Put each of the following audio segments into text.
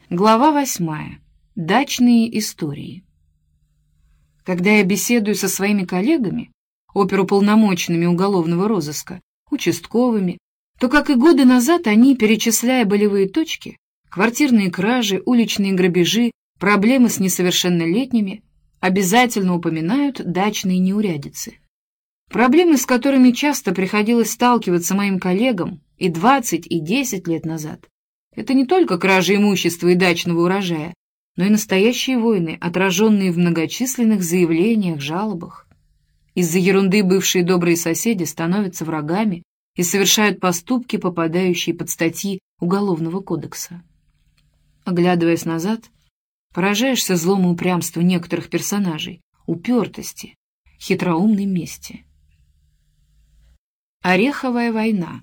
Глава 8. Дачные истории. Когда я беседую со своими коллегами, оперуполномоченными уголовного розыска, участковыми, то, как и годы назад, они, перечисляя болевые точки, квартирные кражи, уличные грабежи, проблемы с несовершеннолетними, обязательно упоминают дачные неурядицы. Проблемы, с которыми часто приходилось сталкиваться моим коллегам и 20, и 10 лет назад, это не только кража имущества и дачного урожая, но и настоящие войны, отраженные в многочисленных заявлениях, жалобах. Из-за ерунды бывшие добрые соседи становятся врагами и совершают поступки, попадающие под статьи Уголовного кодекса. Оглядываясь назад, поражаешься злому упрямству некоторых персонажей, упертости, хитроумной мести. Ореховая война.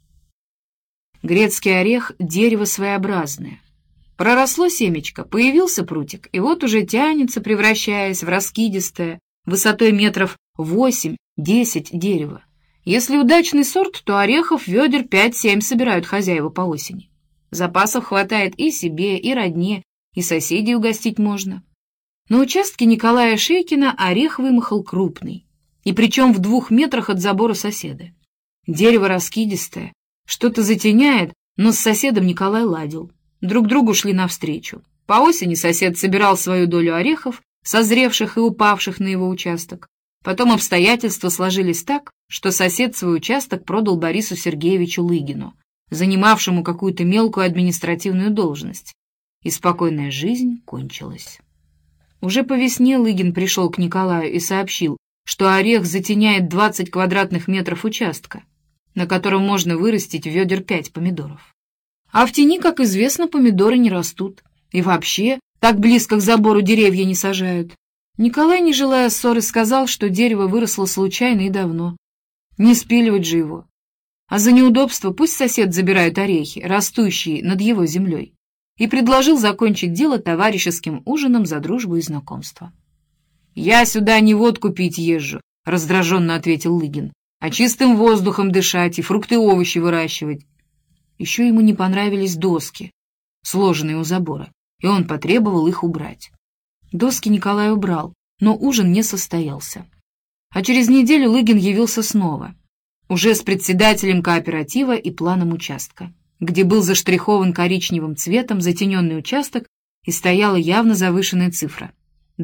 Грецкий орех — дерево своеобразное. Проросло семечко, появился прутик, и вот уже тянется, превращаясь в раскидистое, высотой метров 8-10 дерево. Если удачный сорт, то орехов ведер 5-7 собирают хозяева по осени. Запасов хватает и себе, и родне, и соседей угостить можно. На участке Николая Шейкина орех вымахал крупный, и причем в 2 метрах от забора соседа. Дерево раскидистое, что-то затеняет, но с соседом Николай ладил. Друг другу шли навстречу. По осени сосед собирал свою долю орехов, созревших и упавших на его участок. Потом обстоятельства сложились так, что сосед свой участок продал Борису Сергеевичу Лыгину, занимавшему какую-то мелкую административную должность. И спокойная жизнь кончилась. Уже по весне Лыгин пришел к Николаю и сообщил, что орех затеняет 20 квадратных метров участка, на котором можно вырастить ведер 5 помидоров. А в тени, как известно, помидоры не растут. И вообще, так близко к забору деревья не сажают. Николай, не желая ссоры, сказал, что дерево выросло случайно и давно. Не спиливать же его. А за неудобство пусть сосед забирает орехи, растущие над его землей. И предложил закончить дело товарищеским ужином за дружбу и знакомство. «Я сюда не водку пить езжу», — раздраженно ответил Лыгин, «а чистым воздухом дышать и фрукты и овощи выращивать». Еще ему не понравились доски, сложенные у забора, и он потребовал их убрать. Доски Николай убрал, но ужин не состоялся. А через неделю Лыгин явился снова, уже с председателем кооператива и планом участка, где был заштрихован коричневым цветом затененный участок и стояла явно завышенная цифра —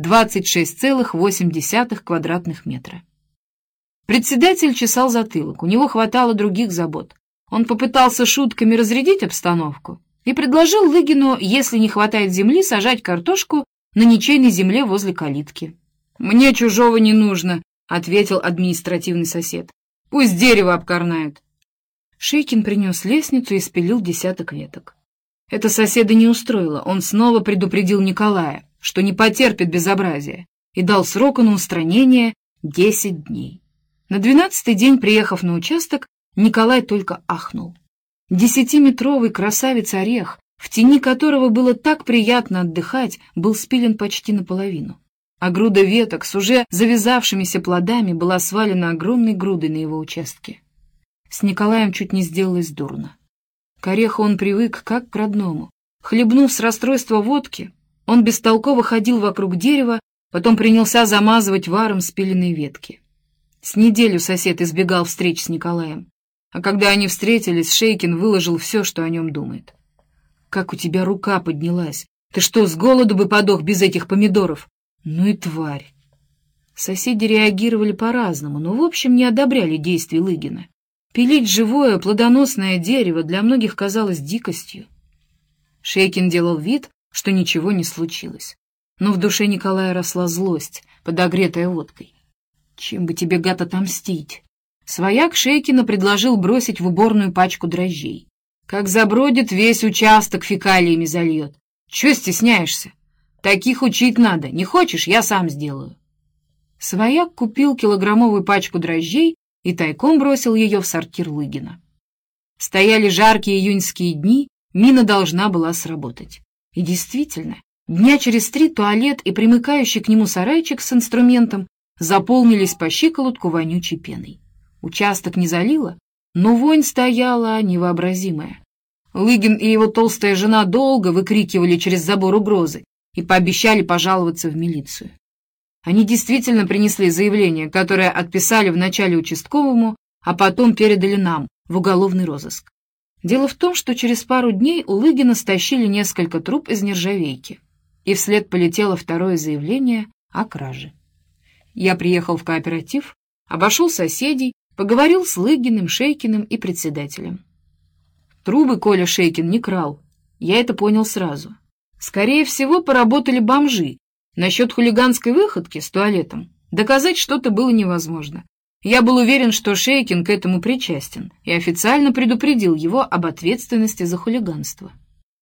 26,8 квадратных метра. Председатель чесал затылок, у него хватало других забот. Он попытался шутками разрядить обстановку и предложил Лыгину, если не хватает земли, сажать картошку на ничейной земле возле калитки. «Мне чужого не нужно», — ответил административный сосед. «Пусть дерево обкорнает». Шейкин принес лестницу и спилил 10 веток. Это соседа не устроило, он снова предупредил Николая, что не потерпит безобразия, и дал сроку на устранение 10 дней. На 12-й день, приехав на участок, Николай только ахнул. 10-метровый красавец-орех, в тени которого было так приятно отдыхать, был спилен почти наполовину, а груда веток с уже завязавшимися плодами была свалена огромной грудой на его участке. С Николаем чуть не сделалось дурно. К ореху он привык как к родному. Хлебнув с расстройства водки, он бестолково ходил вокруг дерева, потом принялся замазывать варом спиленные ветки. С неделю сосед избегал встреч с Николаем. А когда они встретились, Шейкин выложил все, что о нем думает. «Как у тебя рука поднялась! Ты что, с голоду бы подох без этих помидоров? Ну и тварь!» Соседи реагировали по-разному, но в общем не одобряли действий Лыгина. Пилить живое, плодоносное дерево для многих казалось дикостью. Шейкин делал вид, что ничего не случилось. Но в душе Николая росла злость, подогретая водкой. «Чем бы тебе, гад, отомстить?» Свояк Шейкина предложил бросить в уборную пачку дрожжей. «Как забродит, весь участок фекалиями зальет. Чего стесняешься? Таких учить надо. Не хочешь, я сам сделаю». Свояк купил килограммовую пачку дрожжей и тайком бросил ее в сортир Лыгина. Стояли жаркие июньские дни, мина должна была сработать. И действительно, дня через 3 туалет и примыкающий к нему сарайчик с инструментом заполнились по щиколотку вонючей пеной. Участок не залило, но вонь стояла невообразимая. Лыгин и его толстая жена долго выкрикивали через забор угрозы и пообещали пожаловаться в милицию. Они действительно принесли заявление, которое отписали вначале участковому, а потом передали нам в уголовный розыск. Дело в том, что через пару дней у Лыгина стащили несколько труб из нержавейки, и вслед полетело второе заявление о краже. Я приехал в кооператив, обошел соседей, поговорил с Лыгиным, Шейкиным и председателем. Трубы Коля Шейкин не крал, я это понял сразу. Скорее всего, поработали бомжи. Насчет хулиганской выходки с туалетом доказать что-то было невозможно. Я был уверен, что Шейкин к этому причастен, и официально предупредил его об ответственности за хулиганство.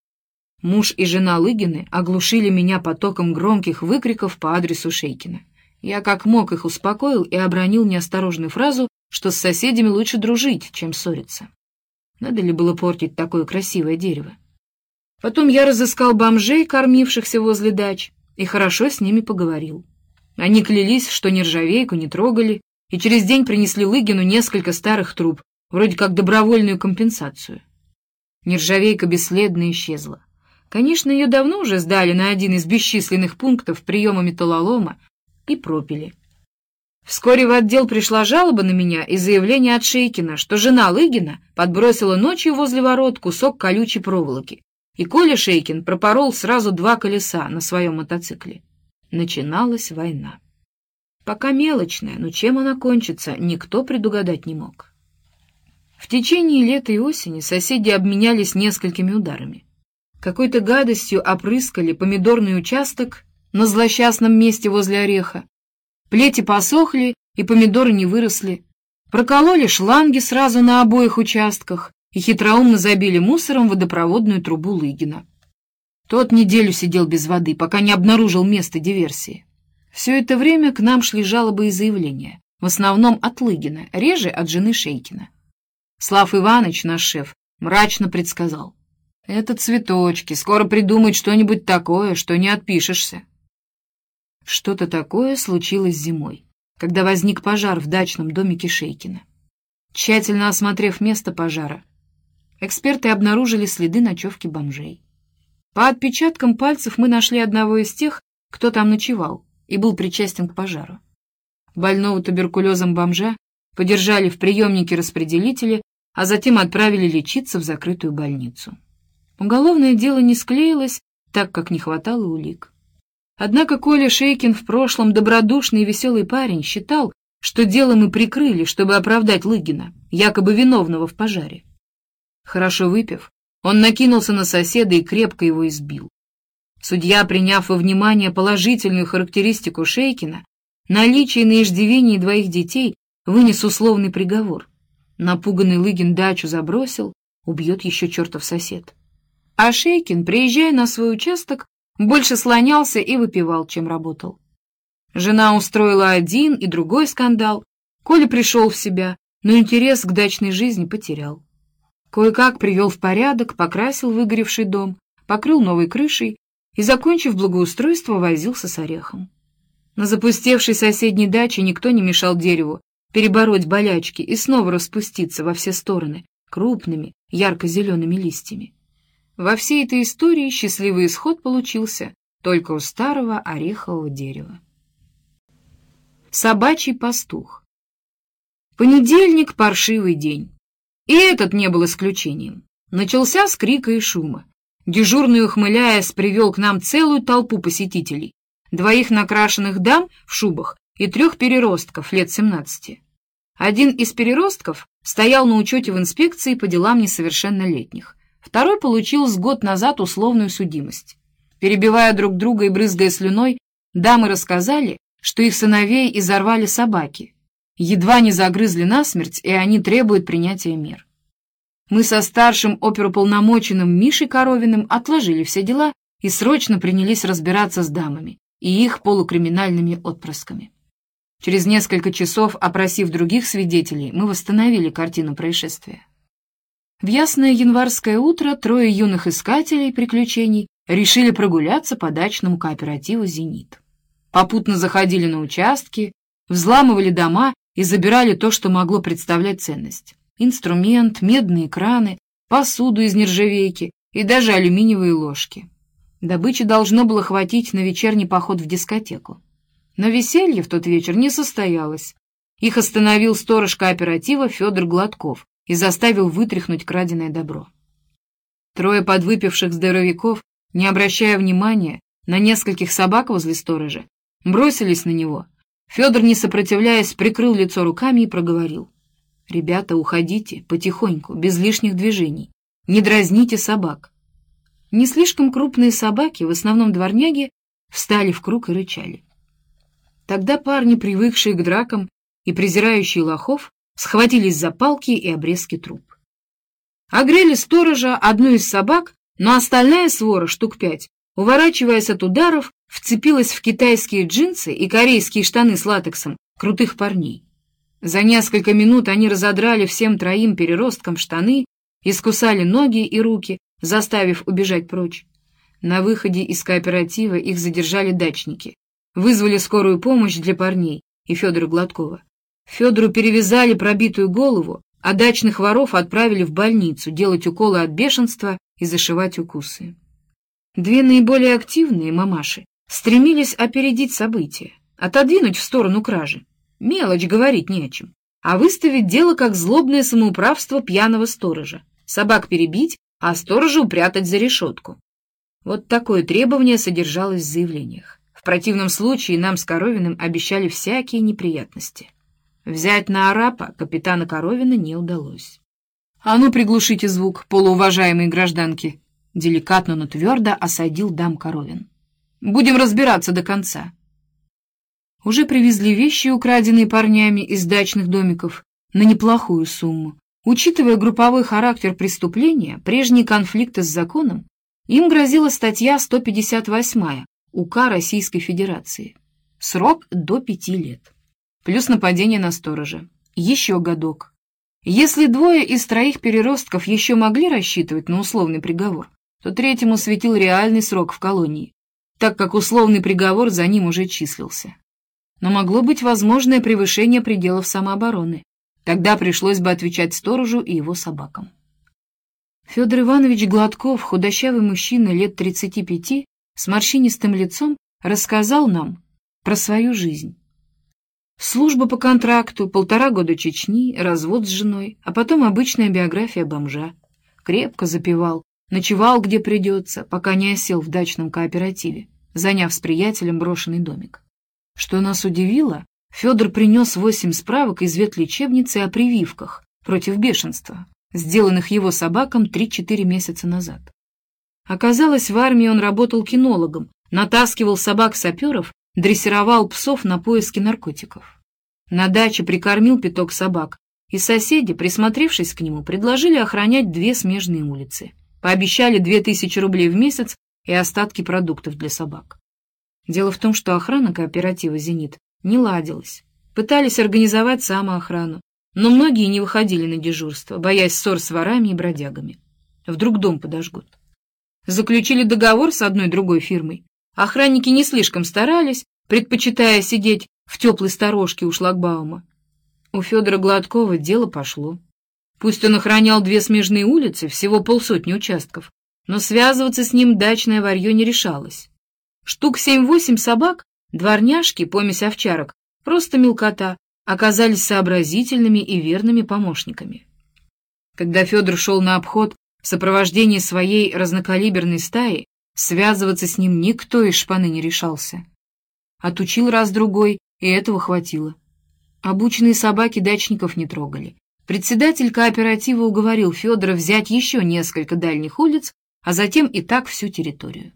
Муж и жена Лыгины оглушили меня потоком громких выкриков по адресу Шейкина. Я как мог их успокоил и обронил неосторожную фразу, что с соседями лучше дружить, чем ссориться. Надо ли было портить такое красивое дерево? Потом я разыскал бомжей, кормившихся возле дач, и хорошо с ними поговорил. Они клялись, что нержавейку не трогали, и через день принесли Лыгину несколько старых труб, вроде как добровольную компенсацию. Нержавейка бесследно исчезла. Конечно, ее давно уже сдали на один из бесчисленных пунктов приема металлолома и пропили. Вскоре в отдел пришла жалоба на меня и заявление от Шейкина, что жена Лыгина подбросила ночью возле ворот кусок колючей проволоки, и Коля Шейкин пропорол сразу 2 колеса на своем мотоцикле. Начиналась война. Пока мелочная, но чем она кончится, никто предугадать не мог. В течение лета и осени соседи обменялись несколькими ударами. Какой-то гадостью опрыскали помидорный участок на злосчастном месте возле ореха. Плети посохли, и помидоры не выросли. Прокололи шланги сразу на обоих участках и хитроумно забили мусором водопроводную трубу Лыгина. Тот неделю сидел без воды, пока не обнаружил место диверсии. Все это время к нам шли жалобы и заявления, в основном от Лыгина, реже от жены Шейкина. Слав Иванович, наш шеф, мрачно предсказал: «Это цветочки, скоро придумают что-нибудь такое, что не отпишешься». Что-то такое случилось зимой, когда возник пожар в дачном домике Шейкина. Тщательно осмотрев место пожара, эксперты обнаружили следы ночевки бомжей. По отпечаткам пальцев мы нашли одного из тех, кто там ночевал и был причастен к пожару. Больного туберкулезом бомжа подержали в приемнике распределителя, а затем отправили лечиться в закрытую больницу. Уголовное дело не склеилось, так как не хватало улик. Однако Коля Шейкин, в прошлом добродушный и веселый парень, считал, что дело мы прикрыли, чтобы оправдать Лыгина, якобы виновного в пожаре. Хорошо выпив, он накинулся на соседа и крепко его избил. Судья, приняв во внимание положительную характеристику Шейкина, наличие на иждивении 2 детей, вынес условный приговор. Напуганный Лыгин дачу забросил, убьет еще чертов сосед. А Шейкин, приезжая на свой участок, больше слонялся и выпивал, чем работал. Жена устроила один и другой скандал. Коля пришел в себя, но интерес к дачной жизни потерял. Кое-как привел в порядок, покрасил выгоревший дом, покрыл новой крышей и, закончив благоустройство, возился с орехом. На запустевшей соседней даче никто не мешал дереву перебороть болячки и снова распуститься во все стороны крупными ярко-зелеными листьями. Во всей этой истории счастливый исход получился только у старого орехового дерева. Собачий пастух. Понедельник — паршивый день. И этот не был исключением. Начался с крика и шума. Дежурный, ухмыляясь, привел к нам целую толпу посетителей: 2 накрашенных дам в шубах и 3 переростков лет 17. Один из переростков стоял на учете в инспекции по делам несовершеннолетних. Второй получил с год назад условную судимость. Перебивая друг друга и брызгая слюной, дамы рассказали, что их сыновей изорвали собаки. Едва не загрызли насмерть, и они требуют принятия мер. Мы со старшим оперуполномоченным Мишей Коровиным отложили все дела и срочно принялись разбираться с дамами и их полукриминальными отпрысками. Через несколько часов, опросив других свидетелей, мы восстановили картину происшествия. В ясное январское утро 3 юных искателей приключений решили прогуляться по дачному кооперативу «Зенит». Попутно заходили на участки, взламывали дома и забирали то, что могло представлять ценность: инструмент, медные краны, посуду из нержавейки и даже алюминиевые ложки. Добычи должно было хватить на вечерний поход в дискотеку. Но веселье в тот вечер не состоялось. Их остановил сторож кооператива Федор Гладков и заставил вытряхнуть краденое добро. Трое подвыпивших здоровяков, не обращая внимания на нескольких собак возле сторожа, бросились на него. Федор, не сопротивляясь, прикрыл лицо руками и проговорил: «Ребята, уходите, потихоньку, без лишних движений. Не дразните собак». Не слишком крупные собаки, в основном дворняги, встали в круг и рычали. Тогда парни, привыкшие к дракам и презирающие лохов, схватились за палки и обрезки труб. Огрели сторожа, одну из собак, но остальная свора, штук 5, уворачиваясь от ударов, вцепилась в китайские джинсы и корейские штаны с латексом крутых парней. За несколько минут они разодрали всем троим переросткам штаны, искусали ноги и руки, заставив убежать прочь. На выходе из кооператива их задержали дачники, вызвали скорую помощь для парней и Федора Гладкова. Федору перевязали пробитую голову, а дачных воров отправили в больницу делать уколы от бешенства и зашивать укусы. Две наиболее активные мамаши стремились опередить события, отодвинуть в сторону кражи. Мелочь, говорить не о чем, а выставить дело как злобное самоуправство пьяного сторожа, собак перебить, а сторожа упрятать за решетку. Вот такое требование содержалось в заявлениях. В противном случае нам с Коровиным обещали всякие неприятности. Взять на арапа капитана Коровина не удалось. — А ну, приглушите звук, полууважаемые гражданки! — деликатно, но твердо осадил дам Коровин. — Будем разбираться до конца. Уже привезли вещи, украденные парнями из дачных домиков, на неплохую сумму. Учитывая групповой характер преступления, прежние конфликты с законом, им грозила статья 158 УК Российской Федерации. Срок до 5 лет. Плюс нападение на сторожа. Еще годок. Если двое из троих переростков еще могли рассчитывать на условный приговор, то третьему светил реальный срок в колонии, так как условный приговор за ним уже числился. Но могло быть возможное превышение пределов самообороны. Тогда пришлось бы отвечать сторожу и его собакам. Федор Иванович Гладков, худощавый мужчина лет 35, с морщинистым лицом, рассказал нам про свою жизнь. Служба по контракту, 1,5 года Чечни, развод с женой, а потом обычная биография бомжа. Крепко запивал, ночевал где придется, пока не осел в дачном кооперативе, заняв с приятелем брошенный домик. Что нас удивило, Федор принес 8 справок из ветлечебницы о прививках против бешенства, сделанных его собакам 3-4 месяца назад. Оказалось, в армии он работал кинологом, натаскивал собак-саперов, дрессировал псов на поиски наркотиков. На даче прикормил пяток собак, и соседи, присмотревшись к нему, предложили охранять 2 смежные улицы. Пообещали 2000 рублей в месяц и остатки продуктов для собак. Дело в том, что охрана кооператива «Зенит» не ладилась. Пытались организовать самоохрану, но многие не выходили на дежурство, боясь ссор с ворами и бродягами. Вдруг дом подожгут. Заключили договор с одной-другой фирмой. Охранники не слишком старались, предпочитая сидеть в теплой сторожке у шлагбаума. У Федора Гладкова дело пошло. Пусть он охранял 2 смежные улицы, всего 50 участков, но связываться с ним дачное варье не решалось. Штук 7-8 собак, дворняжки, помесь овчарок, просто мелкота, оказались сообразительными и верными помощниками. Когда Федор шел на обход в сопровождении своей разнокалиберной стаи, связываться с ним никто из шпаны не решался. Отучил раз-другой, и этого хватило. Обученные собаки дачников не трогали. Председатель кооператива уговорил Федора взять еще несколько дальних улиц, а затем и так всю территорию.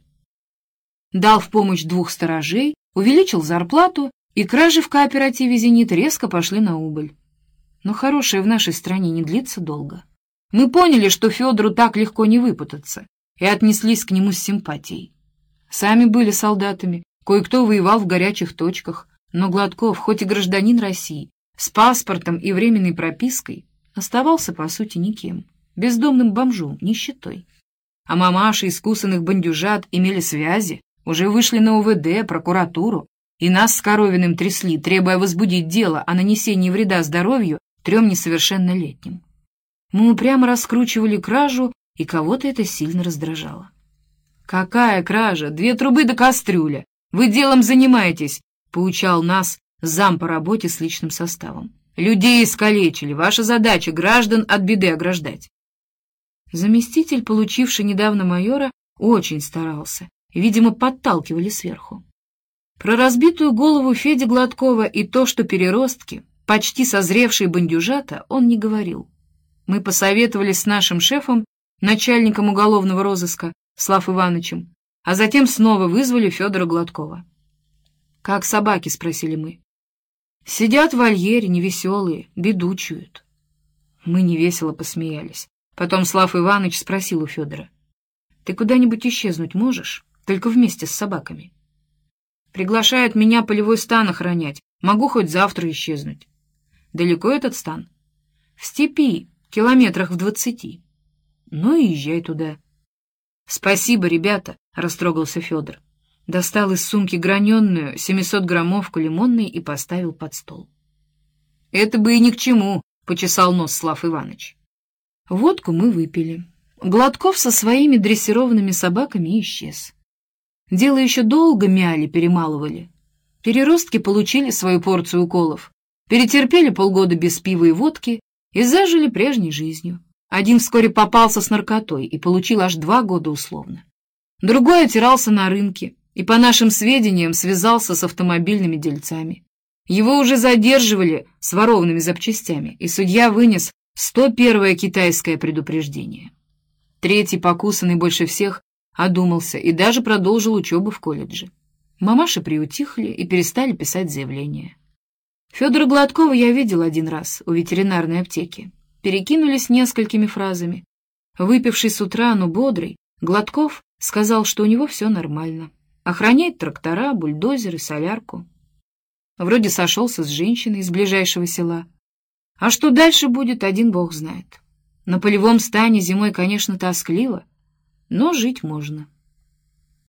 Дал в помощь 2 сторожей, увеличил зарплату, и кражи в кооперативе «Зенит» резко пошли на убыль. Но хорошее в нашей стране не длится долго. Мы поняли, что Федору так легко не выпутаться, и отнеслись к нему с симпатией. Сами были солдатами, кое-кто воевал в горячих точках, но Гладков, хоть и гражданин России, с паспортом и временной пропиской, оставался, по сути, никем, бездомным бомжом, нищетой. А мамаши искусанных бандюжат имели связи, уже вышли на УВД, прокуратуру, и нас с Коровиным трясли, требуя возбудить дело о нанесении вреда здоровью 3 несовершеннолетним. Мы упрямо раскручивали кражу, и кого-то это сильно раздражало. «Какая кража? 2 трубы до кастрюля! Вы делом занимаетесь!» — поучал нас зам по работе с личным составом. «Людей искалечили. Ваша задача — граждан от беды ограждать». Заместитель, получивший недавно майора, очень старался. Видимо, подталкивали сверху. Про разбитую голову Феди Гладкова и то, что переростки, почти созревшие бандюжата, он не говорил. Мы посоветовались с нашим шефом, начальником уголовного розыска, Слав Ивановичем, а затем снова вызвали Федора Гладкова. «Как собаки?» — спросили мы. «Сидят в вольере, невеселые, беду чуют». Мы невесело посмеялись. Потом Слав Иванович спросил у Федора: «Ты куда-нибудь исчезнуть можешь? Только вместе с собаками». «Приглашают меня полевой стан охранять. Могу хоть завтра исчезнуть». «Далеко этот стан?» «В степи, километрах в 20. «Ну и езжай туда». «Спасибо, ребята», — растрогался Федор. Достал из сумки граненую 700-граммовку лимонной и поставил под стол. «Это бы и ни к чему», — почесал нос Слав Иванович. Водку мы выпили. Гладков со своими дрессированными собаками исчез. Дело еще долго мяли, перемалывали. Переростки получили свою порцию уколов, перетерпели полгода без пива и водки и зажили прежней жизнью. Один вскоре попался с наркотой и получил аж 2 года условно. Другой отирался на рынке и, по нашим сведениям, связался с автомобильными дельцами. Его уже задерживали с ворованными запчастями, и судья вынес 101-е китайское предупреждение. Третий, покусанный больше всех, одумался и даже продолжил учебу в колледже. Мамаши приутихли и перестали писать заявления. Федора Гладкова я видел один раз у ветеринарной аптеки. Перекинулись несколькими фразами. Выпивший с утра, но бодрый, Гладков сказал, что у него все нормально. Охраняет трактора, бульдозеры, солярку. Вроде сошелся с женщиной из ближайшего села. А что дальше будет, один бог знает. На полевом стане зимой, конечно, тоскливо, но жить можно.